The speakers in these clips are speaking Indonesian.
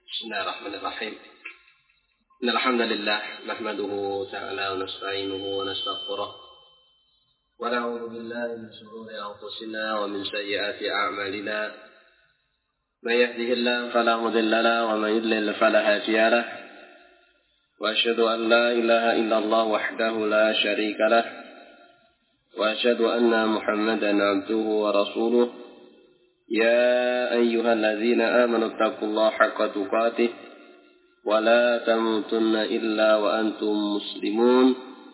بسم الله الرحمن الرحيم إن الحمد لله نحمده تعالى ونستعينه ونستغفره ونعوذ بالله من شرور أنفسنا ومن سيئات أعمالنا من يهده الله فلا مضل له ومن يضلل فلا هادي له وأشهد أن لا إله إلا الله وحده لا شريك له وأشهد أن محمدا عبده ورسوله يا أيها الذين آمنوا اتقوا الله حق تقاته ولا تموتن إلا وأنتم مسلمون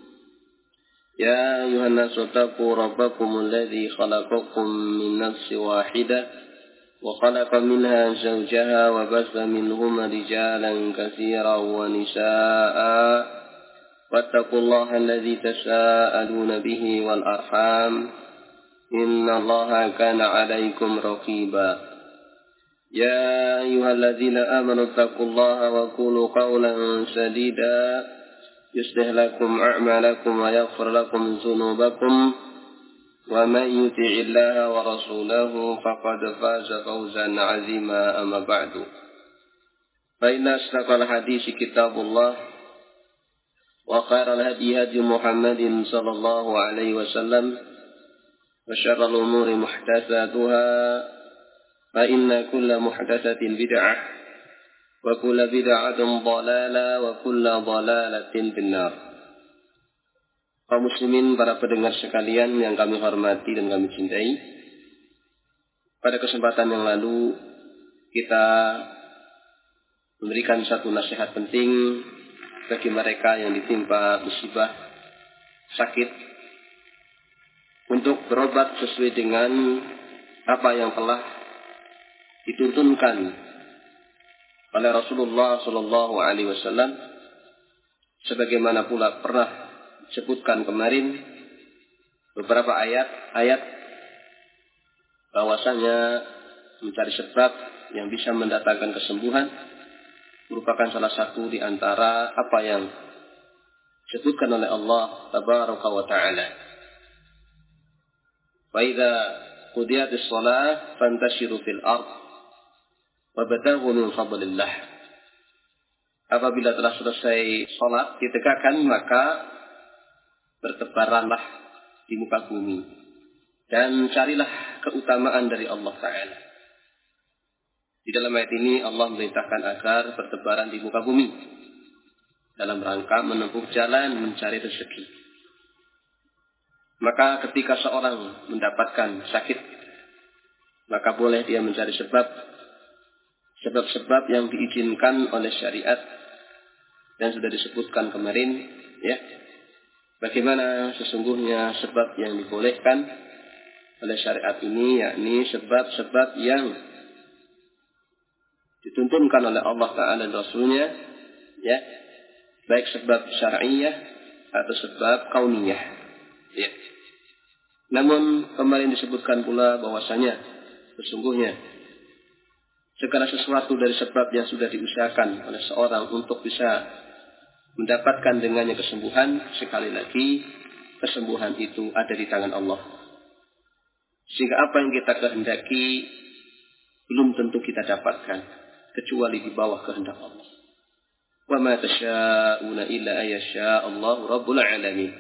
يا أيها الناس اتقوا ربكم الذي خلقكم من نفس واحدة وخلق منها زوجها وبث منهما رجالا كثيرا ونساء واتقوا الله الذي تساءلون به والأرحام إن الله كان عليكم رقيبا يا أيها الذين آمنوا اتقوا الله وقولوا قولا سديدا يصلح لكم أعمالكم ويغفر لكم ذنوبكم ومن يطع الله ورسوله فقد فاز فوزا عظيما أما بعد فإن أصدق الحديث كتاب الله وخير الهدي هدي محمد صلى الله عليه وسلم وشر الأمور محدثاتها فإن كل محدثة بدعة وكل بدعة ضلالة وكل ضلالة في النار. Kaum muslimin, para pendengar sekalian yang kami hormati dan kami cintai, pada kesempatan yang lalu kita memberikan satu nasihat penting bagi mereka yang ditimpa musibah sakit untuk berobat sesuai dengan apa yang telah dituntunkan oleh Rasulullah Sallallahu Alaihi Wasallam, sebagaimana pula pernah disebutkan kemarin beberapa ayat bahwasanya mencari sebab yang bisa mendatangkan kesembuhan merupakan salah satu di antara apa yang disebutkan oleh Allah Tabaraka wa Ta'ala. فَإِذَا قُضِيَتِ الصَّلَاةُ فَانْتَشِرُوا فِي الْأَرْضِ وَابْتَغُوا مِنْ فَضْلِ اللَّهِ. Apabila telah selesai salat ditegakkan, maka bertebaranlah di muka bumi dan carilah keutamaan dari Allah Ta'ala. Di dalam ayat ini Allah memerintahkan agar bertebaran di muka bumi dalam rangka menempuh jalan mencari rezeki. Maka ketika seorang mendapatkan sakit, maka boleh dia mencari sebab-sebab yang diizinkan oleh syariat dan sudah disebutkan kemarin, ya. Bagaimana sesungguhnya sebab yang dibolehkan oleh syariat ini, yakni sebab-sebab yang dituntunkan oleh Allah Ta'ala dan Rasulnya, ya, baik sebab syar'iyah atau sebab kauniyah, ya. Namun kemarin disebutkan pula bahwasanya sesungguhnya segala sesuatu dari sebab yang sudah diusahakan oleh seorang untuk bisa mendapatkan dengannya kesembuhan, sekali lagi kesembuhan itu ada di tangan Allah. Sehingga apa yang kita kehendaki belum tentu kita dapatkan kecuali di bawah kehendak Allah. Wa ma tasyaa'una illa ayyasha Allahu rabbul alamin.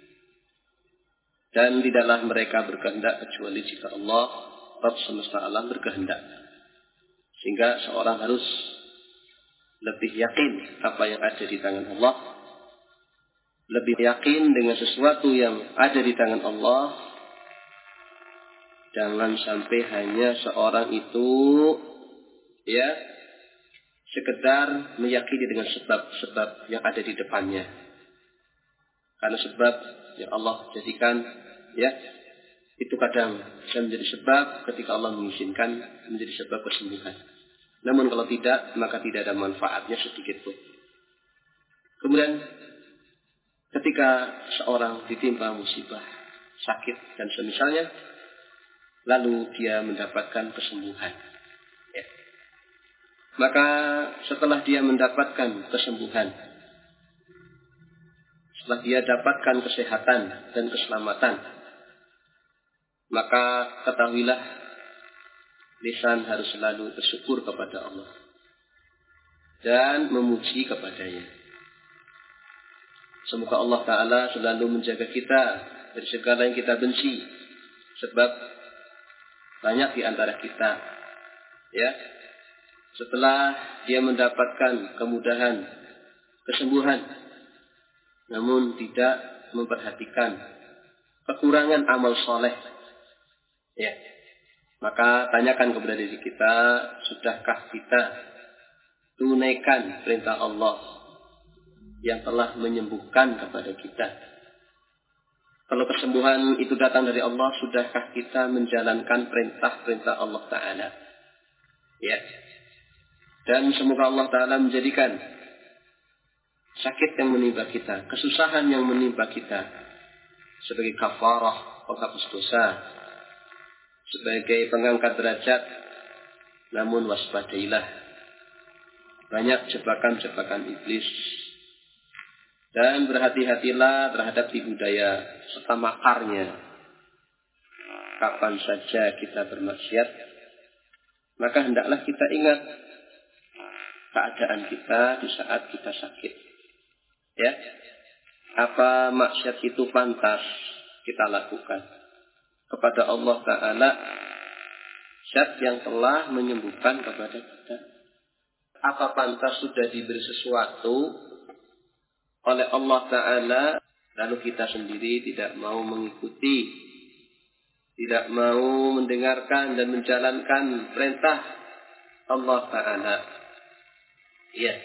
Dan tidaklah mereka berkehendak kecuali jika Allah Rabb semesta alam berkehendak. Sehingga seorang harus lebih yakin apa yang ada di tangan Allah, lebih yakin dengan sesuatu yang ada di tangan Allah. Jangan sampai hanya seorang itu, ya, sekedar meyakini dengan sebab-sebab yang ada di depannya. Karena sebab yang Allah jadikan, ya, itu kadang bisa menjadi sebab ketika Allah mengizinkan menjadi sebab kesembuhan. Namun kalau tidak, maka tidak ada manfaatnya sedikit pun. Kemudian ketika seorang ditimpa musibah, sakit dan semisalnya, lalu dia mendapatkan kesembuhan, ya. Maka setelah dia mendapatkan kesembuhan, setelah dia dapatkan kesehatan dan keselamatan, maka ketahuilah lisan harus selalu bersyukur kepada Allah. dan memuji kepadanya. Semoga Allah Ta'ala selalu menjaga kita dari segala yang kita benci. Sebab banyak di antara kita, ya, setelah dia mendapatkan kemudahan, kesembuhan, namun tidak memperhatikan kekurangan amal soleh, ya, maka tanyakan kepada diri kita, sudahkah kita tunaikan perintah Allah yang telah menyembuhkan kepada kita? Kalau kesembuhan itu datang dari Allah, sudahkah kita menjalankan perintah-perintah Allah Ta'ala? Ya. Dan semoga Allah Ta'ala menjadikan sakit yang menimpa kita, kesusahan yang menimpa kita sebagai kafarah, penghapus dosa, sebagai pengangkat derajat. Namun waspadailah, banyak jebakan-jebakan iblis. Dan berhati-hatilah terhadap tipu daya serta makarnya. Kapan saja kita bermaksiat, maka hendaklah kita ingat keadaan kita di saat kita sakit. Ya, apa maksiat itu pantas kita lakukan kepada Allah Ta'ala, zat yang telah menyembuhkan kepada kita? Apa pantas sudah diberi sesuatu oleh Allah Ta'ala, lalu kita sendiri tidak mau mengikuti, tidak mau mendengarkan dan menjalankan perintah Allah Ta'ala? Ya,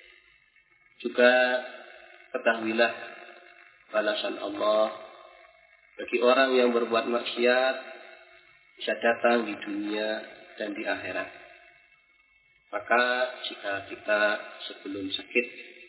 juga ketahuilah balasan Allah bagi orang yang berbuat maksiat bisa datang di dunia dan di akhirat. Maka jika kita sebelum sakit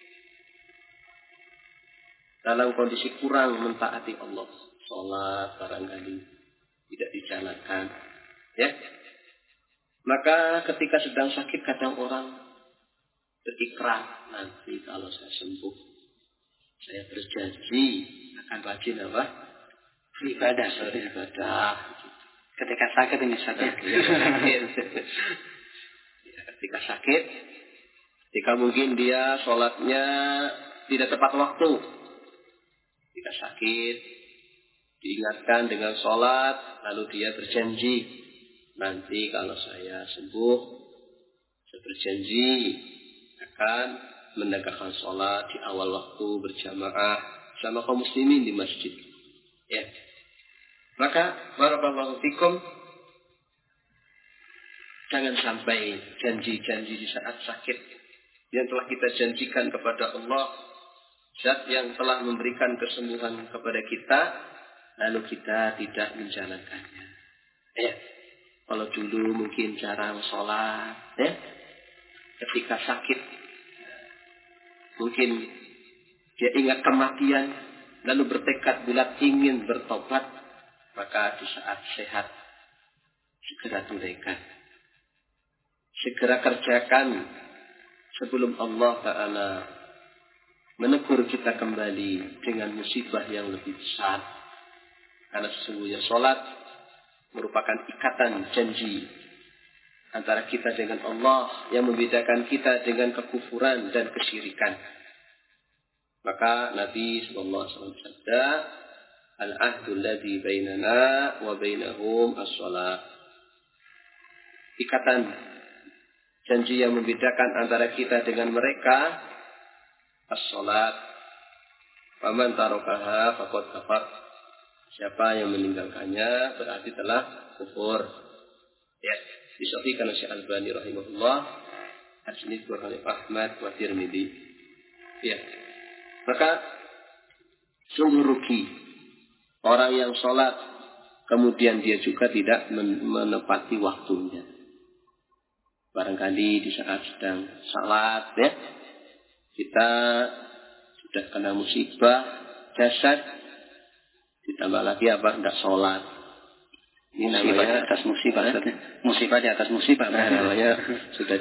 dalam kondisi kurang mentaati Allah, sholat barangkali tidak dijalankan, ya, maka ketika sedang sakit kadang orang berikrar, nanti kalau saya sembuh, saya berjanji akan rajin apa? Beribadah. Ketika sakit ini sakit. Ya, ketika sakit, ketika mungkin dia sholatnya tidak tepat waktu. Ketika sakit, diingatkan dengan sholat, lalu dia berjanji, nanti kalau saya sembuh, saya berjanji akan menegakkan sholat di awal waktu berjamaah sama kaum muslimin di masjid. Ya. Maka barakallahu fikum, jangan sampai janji-janji di saat sakit yang telah kita janjikan kepada Allah, zat yang telah memberikan kesembuhan kepada kita, lalu kita tidak menjalankannya. Ya. Kalau dulu mungkin jarang sholat, ya, ketika sakit mungkin dia ingat kematian, lalu bertekad bulat ingin bertobat, maka di saat sehat segera tunaikan, segera kerjakan sebelum Allah Ta'ala menegur kita kembali dengan musibah yang lebih besar. Karena sesungguhnya sholat merupakan ikatan janji antara kita dengan Allah yang membedakan kita dengan kekufuran dan kesyirikan. Maka Nabi SAW bersabda, al-ahdu alladhi bainana wa bainahum as-salat. Ikatan janji yang membedakan antara kita dengan mereka as-salat. Faman tarakaha faqad kafar. Siapa yang meninggalkannya berarti telah kufur. Ya, disahihkan oleh Syekh Al-Albani rahimahullah. Hadis ini dikeluarkan oleh Ahmad wa Tirmidzi. Ya. Maka sungguh rugi orang yang sholat kemudian dia juga tidak menepati waktunya. Barangkali di saat sedang salat, ya, kita sudah kena musibah jasad, ditambah lagi apa? Tidak sholat. Ini namanya atas musibah. Musibah di atas musibah. Namanya sudah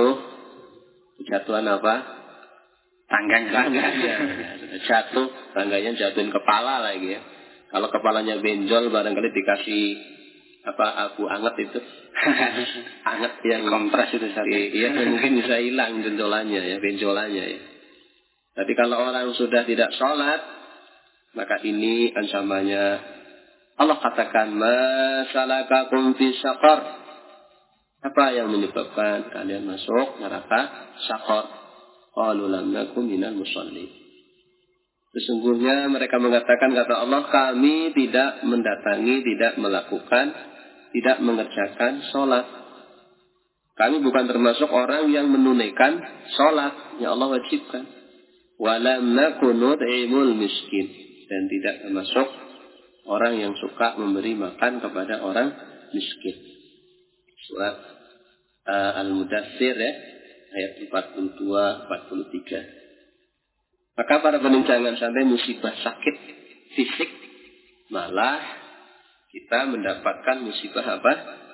jatuhan apa? Tangganya. Ya, sudah jatuh, tangganya jatuhin kepala lagi, ya. Kalau kepalanya benjol barangkali dikasih apa, abu anget itu. Hangat yang kompres itu satu. Iya, mungkin bisa hilang benjolannya ya. Tapi kalau orang sudah tidak sholat, maka ini ancamannya. Allah katakan, masalakakum fi syaqar. Apa yang menyebabkan kalian masuk neraka syaqar? Qalu lam nakum minal musallin. Sesungguhnya mereka mengatakan, kata Allah, kami tidak mendatangi, tidak melakukan, tidak mengerjakan sholat. Kami bukan termasuk orang yang menunaikan sholat yang Allah wajibkan. Walam nakun nut'imul miskin. Dan tidak termasuk orang yang suka memberi makan kepada orang miskin. Surat Al-Mudaththir ya, ayat 42-43. Maka para peninjangan sampai musibah sakit fisik, malah kita mendapatkan musibah apa?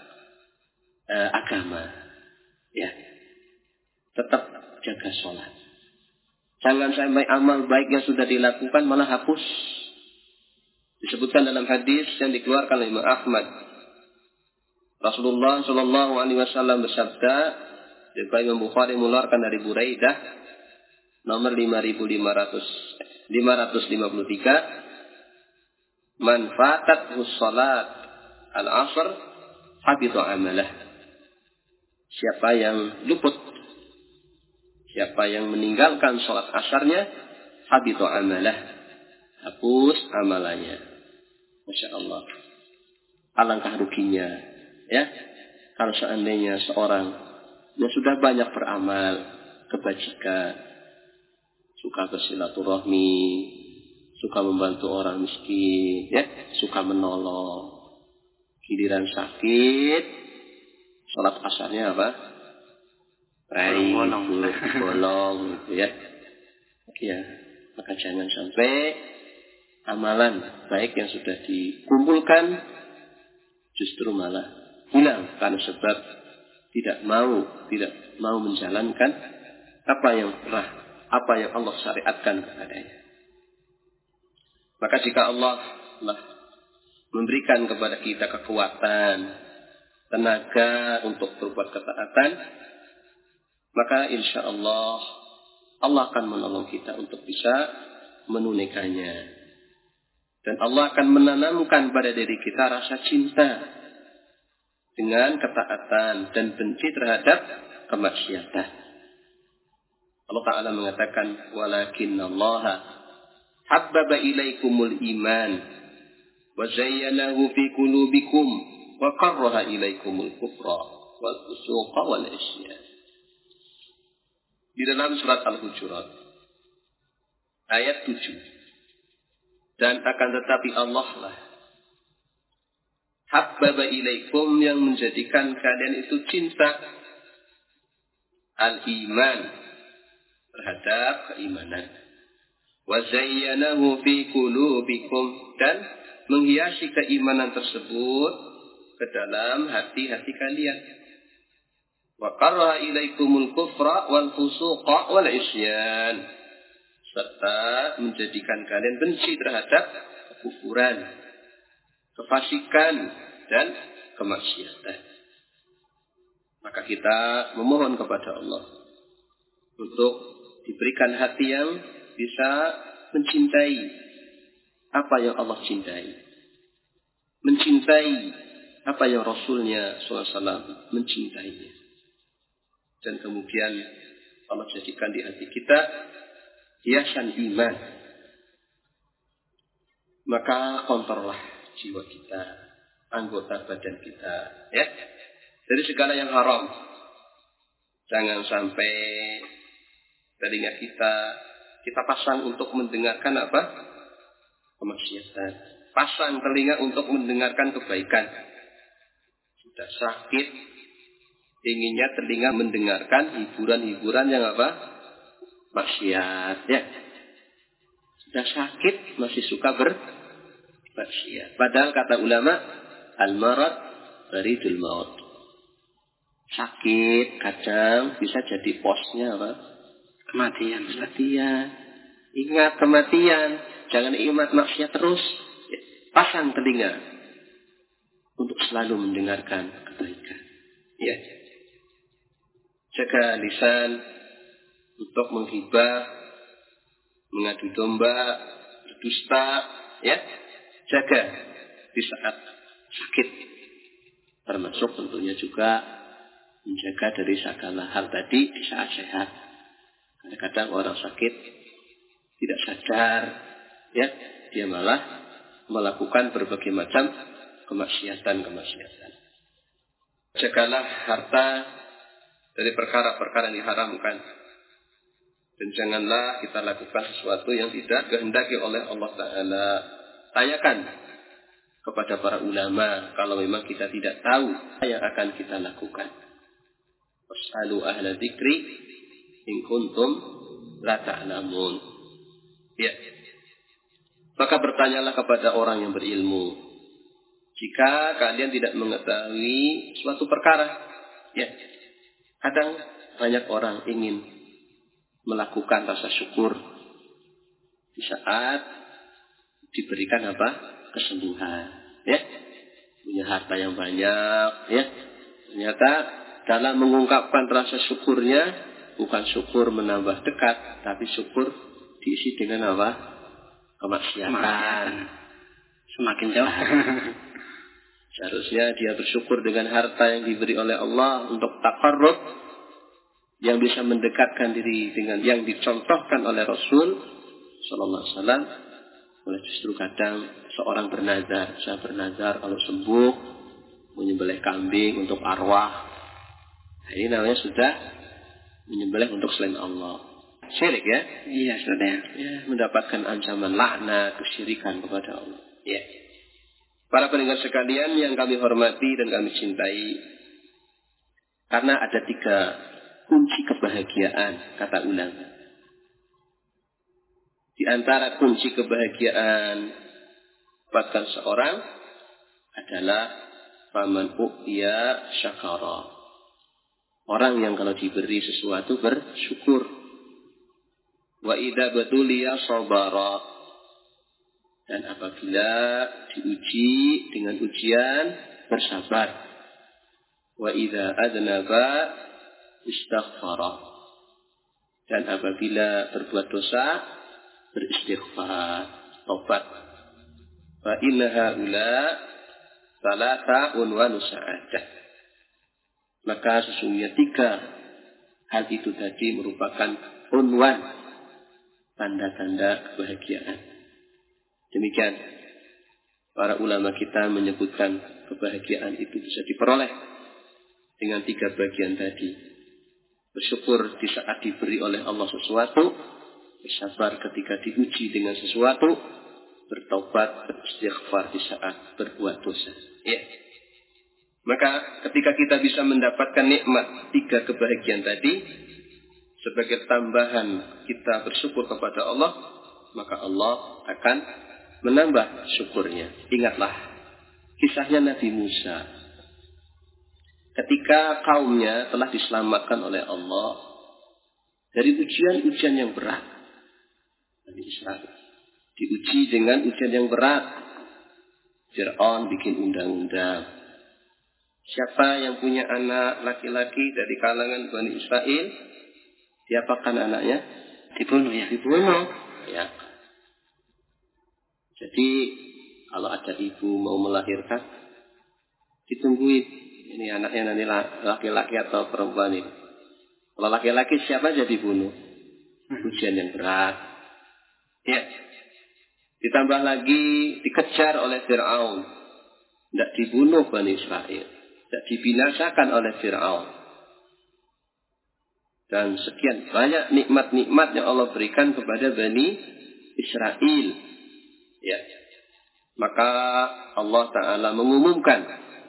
Agama. Ya. Tetap jaga sholat. Jangan sampai amal baik yang sudah dilakukan malah hapus. Disebutkan dalam hadis yang dikeluarkan oleh Imam Ahmad. Rasulullah Shallallahu Alaihi Wasallam bersabda, dari Imam Bukhari mengeluarkan dari Buraidah, nomor 5553, man fatat salat al-asr habita amalah. Siapa yang luput, siapa yang meninggalkan salat asarnya, habita amalah, hapus amalannya. Masya Allah, alangkah ruginya ya kalau seandainya seorang yang sudah banyak beramal kebajikan, suka bersilaturahmi, suka membantu orang miskin, ya, suka menolong. Giliran sakit, sholat asarnya apa? Bolong, ya. Ya, maka jangan sampai amalan baik yang sudah dikumpulkan justru malah hilang karena sebab tidak mau menjalankan apa yang Allah syariatkan kepadanya. Maka jika Allah memberikan kepada kita kekuatan, tenaga untuk berbuat ketaatan, maka insya Allah akan menolong kita untuk bisa menunaikannya. Dan Allah akan menanamkan pada diri kita rasa cinta dengan ketaatan dan benci terhadap kemaksiatan. Allah Ta'ala mengatakan, walakinnallaha habbaba ilaikumul iman wa zayyanahu fi qulubikum wa karraha ilaikumul kufra wal fusuqa wal isyan. Di dalam surat Al-Hujurat ayat 7. Dan akan tetapi Allah lah habbaba ilaikum, yang menjadikan kalian itu cinta al-iman, terhadap keimanan. Wa zayyanahu fi qulubikum, dan menghiasi keimanan tersebut ke dalam hati-hati kalian. Wa karraha ilaikumul kufra wal fusuqa wal isyan, serta menjadikan kalian benci terhadap kekufuran, kefasikan, dan kemaksiatan. Maka kita memohon kepada Allah untuk diberikan hati yang bisa mencintai apa yang Allah cintai, mencintai apa yang Rasulnya SAW mencintainya, dan kemudian Allah jadikan di hati kita hiasan iman. Maka kontrollah jiwa kita, anggota badan kita, ya, dari segala yang haram. Jangan sampai telinga kita pasang untuk mendengarkan apa? Kemaksiatan. Pasang telinga untuk mendengarkan kebaikan. Sudah sakit, inginnya telinga mendengarkan hiburan-hiburan yang apa? Maksiat, ya. Sudah sakit masih suka bermaksiat. Padahal kata ulama, al-marad baridul maut. Sakit kadang bisa jadi posnya apa? Kematian. Ingat kematian, jangan ingat maksiat terus. Pasang telinga untuk selalu mendengarkan kebaikan. Ya. Jaga lisan untuk menghibah, mengadu domba, berdusta, ya. Jaga di saat sakit. Termasuk tentunya juga menjaga dari segala hal tadi di saat sehat. Kadang-kadang orang sakit tidak sadar, ya, dia malah melakukan berbagai macam kemaksiatan. Jagalah harta dari perkara-perkara yang diharamkan. Dan janganlah kita lakukan sesuatu yang tidak kehendaki oleh Allah Ta'ala. Tanyakan kepada para ulama kalau memang kita tidak tahu apa yang akan kita lakukan. Was'alu ahla dzikri in kuntum la ta'lamun. Ya. Maka bertanyalah kepada orang yang berilmu jika kalian tidak mengetahui suatu perkara. Ya. Kadang banyak orang ingin melakukan rasa syukur di saat diberikan apa? Kesembuhan. Ya. Punya harta yang banyak, ya. Ternyata dalam mengungkapkan rasa syukurnya bukan syukur menambah dekat, tapi syukur diisi dengan apa? Kemaksiatan. Semakin jauh. Seharusnya dia bersyukur dengan harta yang diberi oleh Allah untuk taqarrub, yang bisa mendekatkan diri dengan yang dicontohkan oleh Rasul sallallahu alaihi wasallam. Justru kadang seorang bernazar, saya bernazar kalau sembuh menyembelih kambing untuk arwah. Nah, ini namanya sudah menyembelih untuk selain Allah. Syirik, ya? Iya, sudah. Ya, mendapatkan ancaman laknat, kesyirikan kepada Allah. Ya. Para pendengar sekalian yang kami hormati dan kami cintai, karena ada 3 kunci kebahagiaan, kata ulama. Di antara kunci kebahagiaan buatkan seorang adalah faman u'tiya syakara. Orang yang kalau diberi sesuatu bersyukur. Wa idza batuliya sabara. Dan apabila diuji dengan ujian bersabar. Wa idza adnaba istaghfara. Dan apabila berbuat dosa beristighfar, tobat. Fa inna haula salata'un wa nusa'adah. Maka sesungguhnya 3 hal itu tadi merupakan unwan, tanda-tanda kebahagiaan. Demikian para ulama kita menyebutkan kebahagiaan itu bisa diperoleh dengan 3 bagian tadi. Bersyukur di saat diberi oleh Allah sesuatu, bersabar ketika diuji dengan sesuatu, bertobat, beristighfar di saat berbuat dosa. Ya. Maka ketika kita bisa mendapatkan nikmat 3 kebahagiaan tadi, sebagai tambahan kita bersyukur kepada Allah, maka Allah akan menambah syukurnya. Ingatlah kisahnya Nabi Musa. Ketika kaumnya telah diselamatkan oleh Allah dari ujian-ujian yang berat. Nabi Israel diuji dengan ujian yang berat. Fir'aun bikin undang-undang. Siapa yang punya anak laki-laki dari kalangan Bani Israel, diapakan anaknya? Dibunuh, ya? Dibunuh. Ya. Jadi kalau ada ibu mau melahirkan, ditungguin. Ini anaknya nanti laki-laki atau perempuan ini. Kalau laki-laki siapa aja dibunuh? Ujian yang berat. Ya. Ditambah lagi dikejar oleh Fir'aun. Tidak dibunuh Bani Israel. Tidak dibinasakan oleh Fir'aun. Dan sekian banyak nikmat-nikmat yang Allah berikan kepada Bani Israel. Ya. Maka Allah Ta'ala mengumumkan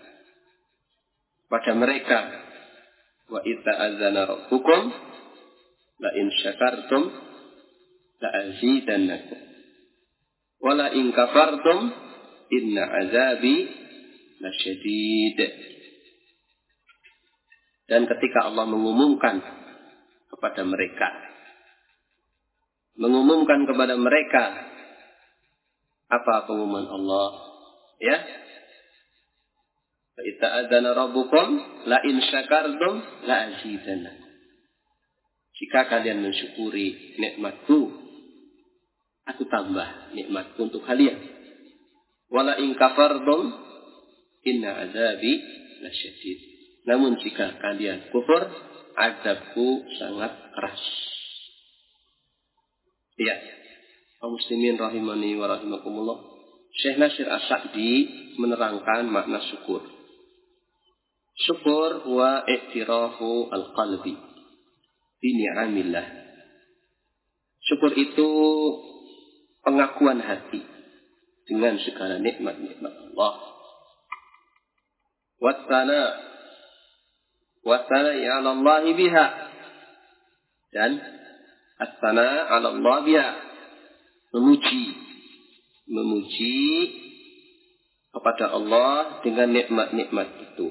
pada mereka, wa ita'adzana rabbukum la in syakartum la azidannakum wa la in kafartum inna azabi lasyadid. Dan ketika Allah mengumumkan kepada mereka apa pengumuman Allah? Ya, Fa ta'adzana rabbukum la in syakartum la azidannakum. Jika kalian mensyukuri nikmatku, aku tambah nikmatku untuk kalian. Wala in kafartum inna azabi lasyadid. Namun jika kalian kufur, azabku sangat keras. Ya, kaum muslimin rahimani wa rahimakumullah. Syekh Nasir As-Sa'di menerangkan makna syukur. Syukur huwa i'tirafu al-qalbi bi ni'amillah. Syukur itu pengakuan hati dengan segala nikmat-nikmat Allah. Wassana ya Allah biha. Dan as-sana 'ala Allah biha. Memuji kepada Allah dengan nikmat-nikmat itu.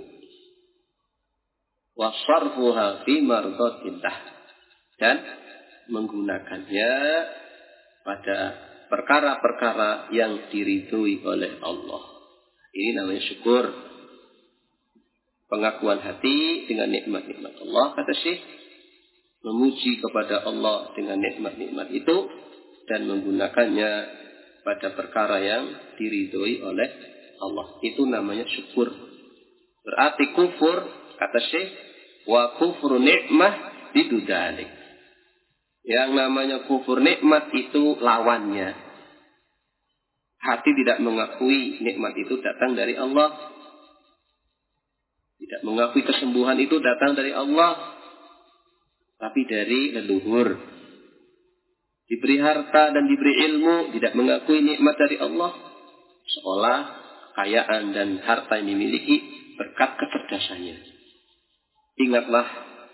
Wa sarfuha fi mardatillah. Dan menggunakannya pada perkara-perkara yang diridhoi oleh Allah. Ini namanya syukur. Pengakuan hati dengan nikmat-nikmat Allah, kata Syekh. Memuji kepada Allah dengan nikmat-nikmat itu dan menggunakannya pada perkara yang diridhoi oleh Allah. Itu namanya syukur. Berarti kufur, kata Syekh, wa kufru nikmah bidudalik. Yang namanya kufur nikmat itu lawannya. Hati tidak mengakui nikmat itu datang dari Allah. Tidak mengakui kesembuhan itu datang dari Allah. Tapi dari leluhur. Diberi harta dan diberi ilmu, tidak mengakui nikmat dari Allah. Seolah kekayaan dan harta yang dimiliki berkat kecerdasannya. Ingatlah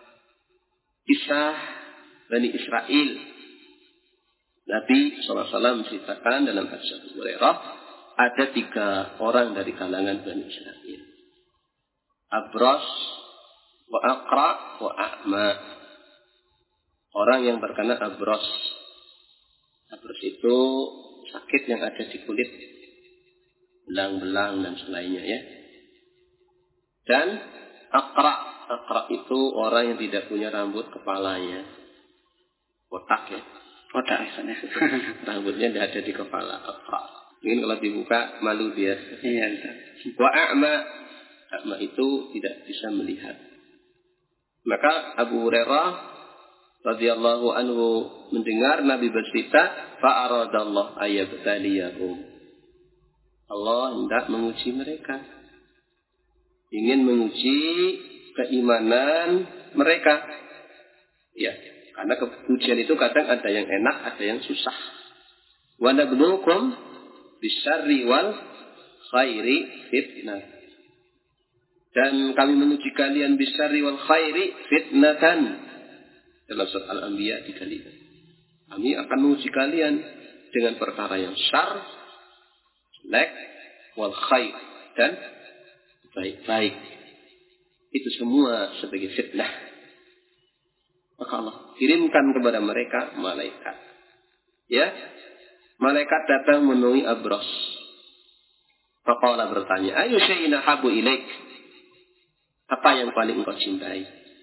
kisah Bani Israel. Nabi SAW menceritakan dalam hadis Abu Hurairah, ada 3 orang dari kalangan Bani Israel. Abras, wa aqra, wa a'ma. Orang yang terkena abras. Abras itu sakit yang ada di kulit. Belang-belang dan selainnya ya. Dan aqra. Aqra itu orang yang tidak punya rambut kepalanya. Kotak ya. Kotak misalnya. Rambutnya tidak ada di kepala. Aqra. Mungkin kalau dibuka malu dia. Iya. Wa a'ma. A'ma itu tidak bisa melihat. Maka Abu Hurairah radhiyallahu anhu mendengar Nabi bercerita, fa'aradallah ayyabtaliyahum. Allah hendak menguji mereka. Ingin menguji keimanan mereka. Ya, karena ujian itu kadang ada yang enak, ada yang susah. Wa nabluukum bisyarri wal khairi fitnah. Dan kami menguji kalian bisyarri wal khairi fitnatan. Dalam surat Al-Anbiya 3 kali. Kami akan menguji kalian dengan perkara yang syar, jelek, wal khair, dan baik-baik. Itu semua sebagai fitnah. Maka Allah kirimkan kepada mereka malaikat. Ya, malaikat datang menemui Abras. Faqala bertanya, ayu syai'in ahabbu ilaik? Apa yang paling engkau cintai?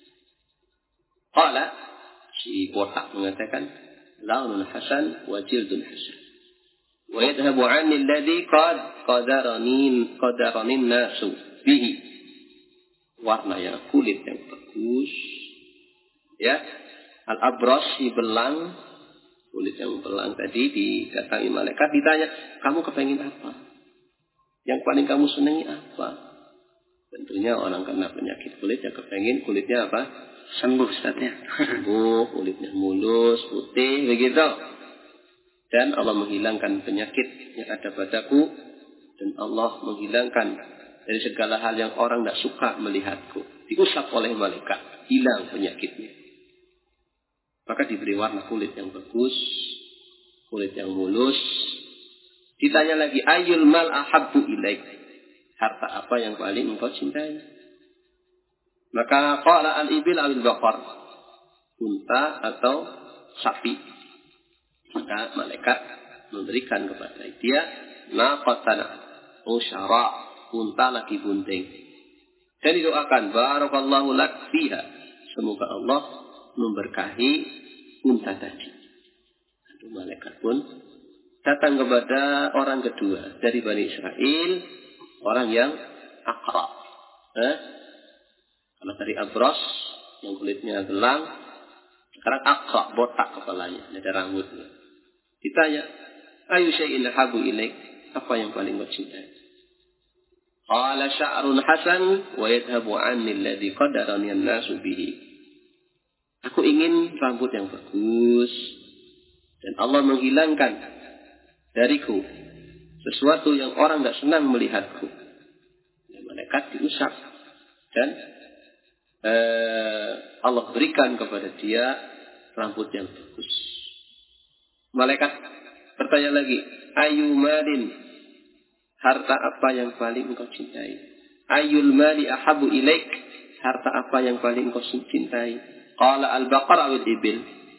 Qala, si botak mengatakan, launun hasan wa jildun hasan. Wa yadhabu 'anni alladhi qadaranin nasu bihi. Warna yang kulit yang bagus. Ya, al-abras si belang, kulit yang belang tadi didatangi malaikat, ditanya, kamu kepengen apa? Yang paling kamu senangi apa? Tentunya orang kena penyakit kulit yang kepengen kulitnya apa? Sembuh Ustaznya. Sembuh, kulitnya mulus, putih, begitu. Dan Allah menghilangkan penyakit yang ada padaku. Dan Allah menghilangkan dari segala hal yang orang tidak suka melihatku. Diusap oleh malaikat, hilang penyakitnya. Maka diberi warna kulit yang bagus, kulit yang mulus. Ditanya lagi, ayyul mal ahabbu ilaik? Harta apa yang paling engkau cintai? Maka qala al-ibil awil baqar. Unta atau sapi. Maka malaikat memberikan kepada dia naqatan usyara, unta lagi bunting. Dan didoakan, barakallahu lak fiha. Semoga Allah memberkahi unta tadi. Lalu malaikat pun datang kepada orang kedua dari Bani Israel, orang yang akra. Kalau tadi abros, yang kulitnya gelang, sekarang akra, botak kepalanya, ada rambutnya. Ditanya, ayu syai'in habu ilaik, apa yang paling kau cintai? Qala sya'run hasan wa yadhabu anni alladhi qadarani an-nasu bihi. Aku ingin rambut yang bagus dan Allah menghilangkan dariku sesuatu yang orang tidak senang melihatku. Dan malaikat diusap dan Allah berikan kepada dia rambut yang bagus. Malaikat bertanya lagi, ayu malin, harta apa yang paling engkau cintai? Ayul mali ahabu ilaik, harta apa yang paling engkau cintai? Qala al-baqar awil ibil,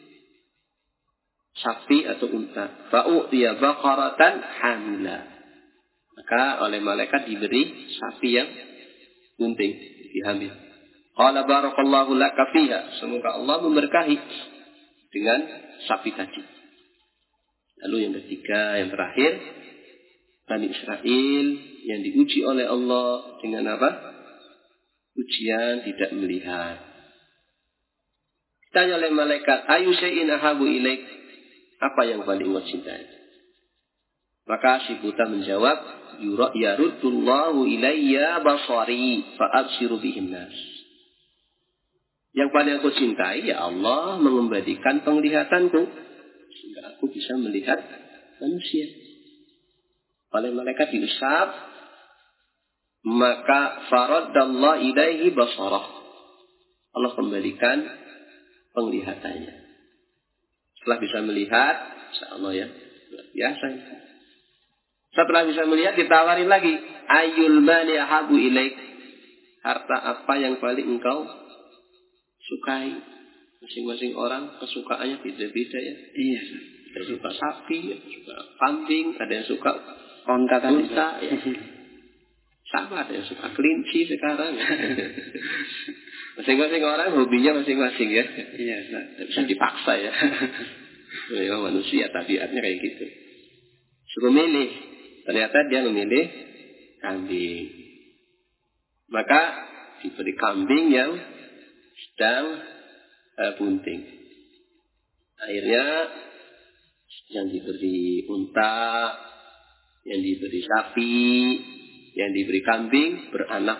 sapi atau unta. Fa'u'tiya baqaratan hamila, maka oleh malaikat diberi sapi yang bunting, dihamil. Qala barakallahu laka fiha, semoga Allah memberkahi dengan sapi tadi. Lalu yang ketiga, yang terakhir, Bani Israel yang diuji oleh Allah dengan apa? Ujian tidak melihat. Tanya oleh malaikat, ayu syai'in ahabu ilaik, apa yang paling kau cintai? Maka si buta menjawab, yaruddullahu ilayya basari fa'abshiru bihin nas. Yang paling aku cintai, ya Allah mengembalikan penglihatanku sehingga aku bisa melihat manusia. Oleh malaikat diusap, maka faraddallahu ilaihi basarah, Allah kembalikan penglihatannya. Setelah bisa melihat, insyaallah ya, luar biasa. Setelah bisa melihat, ditawarin lagi, ayyul mali ahabu ilaik, harta apa yang paling engkau sukai? Masing-masing orang kesukaannya beda-beda ya. Iya. Ada yang suka sapi, ada yang suka kambing, ada yang suka unta, ya. Sama, ada yang suka kelinci sekarang. Masing-masing orang hobinya masing-masing ya. Iya, tidak bisa dipaksa ya. Ya manusia tabiatnya kayak gitu. Suruh milih, ternyata dia memilih kambing. Maka diberi kambing yang sedang bunting. Akhirnya yang diberi unta, yang diberi sapi, yang diberi kambing beranak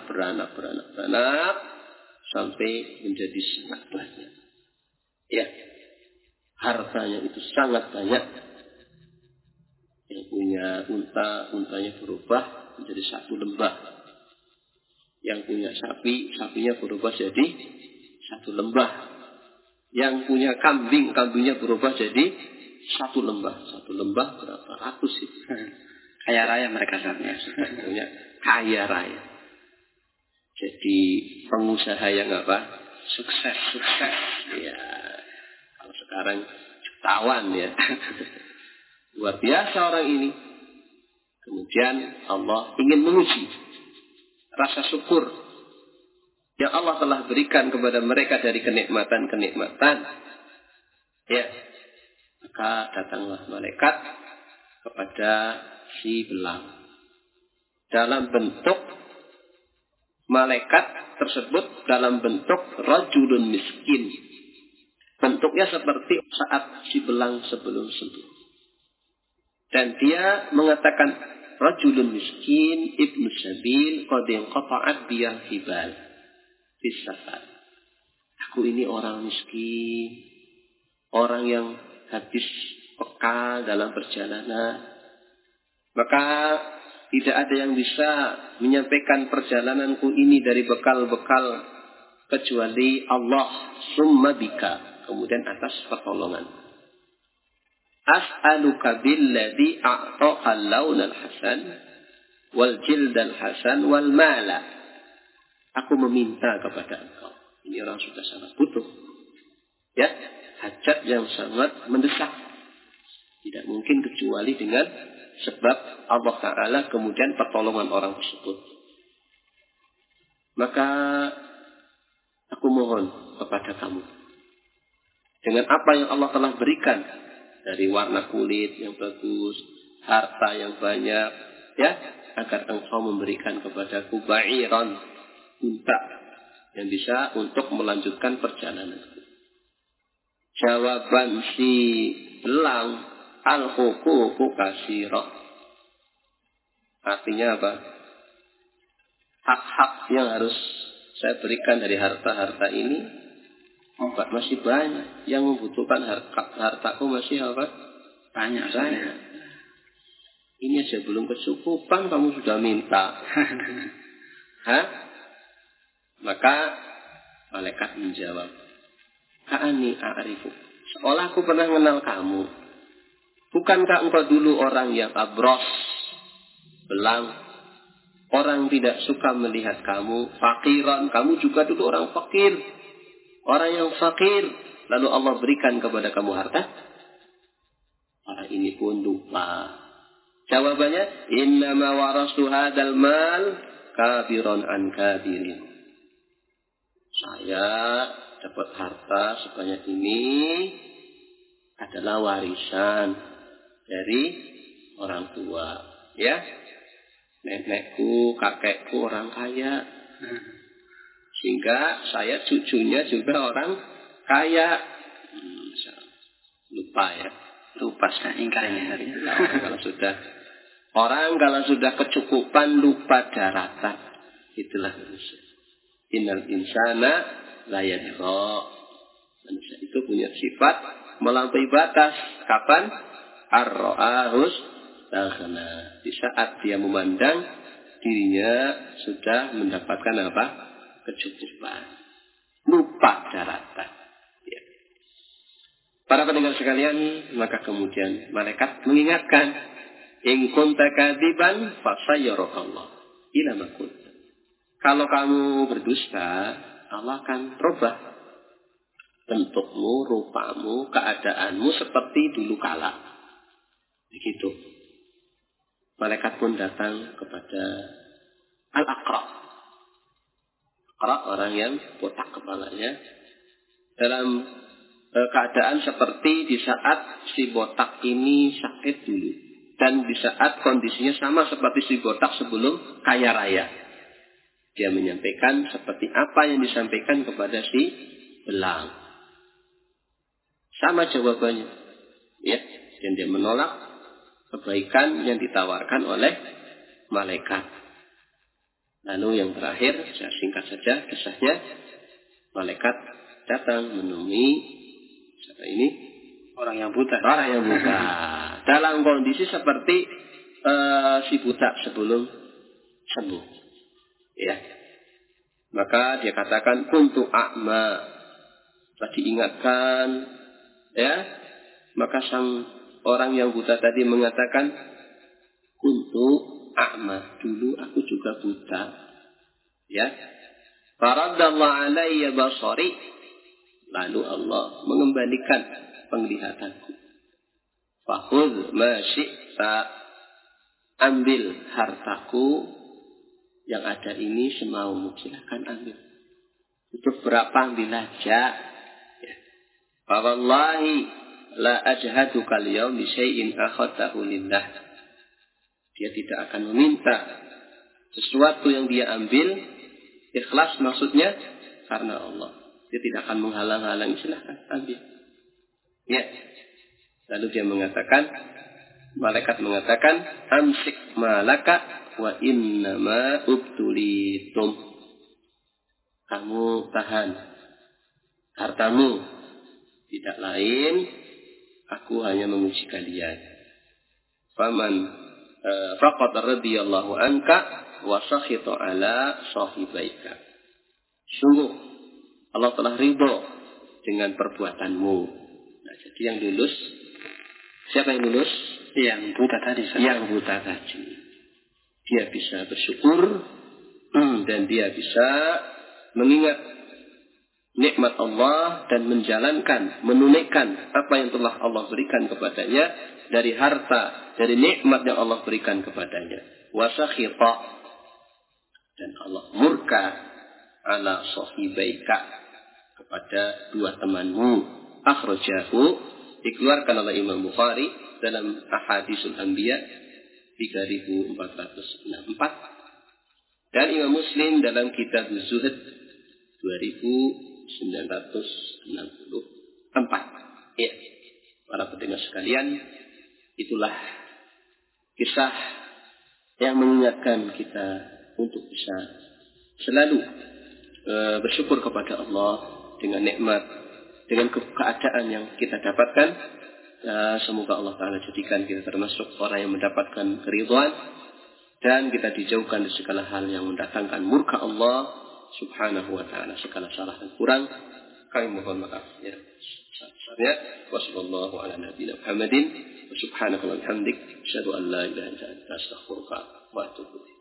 sampai menjadi sangat banyak. Ya, hartanya itu sangat banyak. Yang punya unta, untanya berubah menjadi satu lembah. Yang punya sapi, sapinya berubah jadi satu lembah. Yang punya kambing, kambingnya berubah jadi satu lembah. Satu lembah berapa ratus itu. Kaya raya mereka saatnya. Punya kaya raya. Jadi pengusaha yang apa? Sukses. Ya. Kalau sekarang jutawan ya. Luar biasa orang ini. Kemudian Allah ingin menguji rasa syukur yang Allah telah berikan kepada mereka dari kenikmatan. Ya. Maka datanglah malaikat kepada si belang. Dalam bentuk malaikat tersebut dalam bentuk rajulun miskin. Bentuknya seperti saat si belang sebelum sembuh. Dan dia mengatakan, rajulun miskin ibnu sabil qad inqata'at biyal hibal fis safar. Aku ini orang miskin, orang yang habis bekal dalam perjalanan. Maka tidak ada yang bisa menyampaikan perjalananku ini dari bekal-bekal kecuali Allah summa bika, kemudian atas pertolongan. As'aluka billadhi a'taqa al-lawn al-hasan wal jild al-hasan wal mala. Aku meminta kepada engkau. Ini orang sudah sangat butuh. Ya, hajat yang sangat mendesak. Tidak mungkin kecuali dengan sebab Allah Ta'ala kemudian pertolongan orang tersebut. Maka aku mohon kepada kamu, dengan apa yang Allah telah berikan, dari warna kulit yang bagus, harta yang banyak, ya, agar engkau memberikan kepadaku ba'iran, unta, yang bisa untuk melanjutkan perjalananku. Jawaban si belang, al-huququ kasirah. Artinya apa? Hak-hak yang harus saya berikan dari harta-harta ini masih banyak. Yang membutuhkan hartaku masih apa? Banyak. Ini aja belum kecukupan, kamu sudah minta. Hah? Maka malaikat menjawab, Ka'ani a'rifu. Seolah aku pernah mengenal kamu. Bukankah engkau dulu orang yang abros, belang, orang tidak suka melihat kamu, fakiran, kamu juga dulu orang fakir. Orang yang fakir, lalu Allah berikan kepada kamu harta. Orang ini pun lupa. Jawabannya, innama warastu hadal mal kabiron an kabirin. Saya dapat harta sebanyak ini adalah warisan dari orang tua. Ya, nenekku, kakekku orang kaya. Sehingga saya cucunya juga orang kaya. Lupa ya. Lupa saya ingkarnya. Orang kalau sudah kecukupan lupa daratan. Itulah manusia. Innal insana la yadgha. Manusia itu punya sifat melampaui batas. Kapan? Ar-ra'ahus taghna. Di saat dia memandang dirinya sudah mendapatkan apa? Kecukupan. Lupa daratan. Ya. Para pendengar sekalian, maka kemudian malaikat mengingatkan, in kunta kadiban fasayyarakallah ila ma kunta. Kalau kamu berdusta, Allah akan rubah bentukmu, rupamu, keadaanmu seperti dulu kala. Begitu. Malaikat pun datang kepada Al-Aqra. Orang yang botak kepalanya dalam keadaan seperti di saat si botak ini sakit dulu, dan di saat kondisinya sama seperti si botak sebelum kaya raya. Dia menyampaikan seperti apa yang disampaikan kepada si belang. Sama jawabannya, ya, dan dia menolak kebaikan yang ditawarkan oleh malaikat. Lalu yang terakhir, saya singkat saja kisahnya. Malaikat datang menemui siapa ini? Orang yang buta. Orang yang buta. Dalam kondisi seperti si buta sebelum sembuh. Ya. Maka dia katakan, kuntu a'ma. Telah diingatkan. Ya. Maka sang orang yang buta tadi mengatakan, kuntu a'ma, dulu aku juga buta. Ya. Faraddallahu alayya basari. Lalu Allah mengembalikan penglihatanku. Fakhudh ma syi'ta. Ambil hartaku yang ada ini semaumu. Silakan ambil. Itu berapa ambil aja. Ya. Fa wallahi la ajhaduka al-yawm bi syai'in akhadtahu lillah. Dia tidak akan meminta sesuatu yang dia ambil, ikhlas maksudnya, karena Allah. Dia tidak akan menghalang-halangi, silahkan ambil. Ya. Lalu dia mengatakan, malaikat mengatakan, amsik malaka wa innama ubtulitum. Kamu tahan hartamu. Tidak lain, aku hanya menguji kalian. Faman faqad radhiyallahu anka wa sakhita ala sahibaika. Sungguh Allah telah ridho dengan perbuatanmu. Nah, jadi yang lulus, siapa yang lulus? Yang buta tadi. Yang buta tadi. Dia bisa bersyukur dan dia bisa mengingat nikmat Allah dan menjalankan, menunaikan apa yang telah Allah berikan kepadanya dari harta, dari nikmat yang Allah berikan kepadanya. Wasakhita, dan Allah murka ala sahibaika, kepada dua temanmu. Akhrajahu, dikeluarkan oleh Imam Bukhari dalam Ahadisul Anbiya 3464, dan Imam Muslim dalam Kitab Zuhud 2964. Ya, para pendengar sekalian, itulah kisah yang mengingatkan kita untuk bisa selalu bersyukur kepada Allah dengan nikmat, dengan keadaan yang kita dapatkan. Semoga Allah Ta'ala jadikan kita termasuk orang yang mendapatkan keridhaan, dan kita dijauhkan dari segala hal yang mendatangkan murka Allah Subhanahu wa Ta'ala. Segala salah dan kurang kami mohon maaf ya. Wassallallahu ala nabiyina Muhammadin wa subhanaka wa bihamdik asyhadu an la ilaha illa anta astaghfiruka wa atubu ilaik.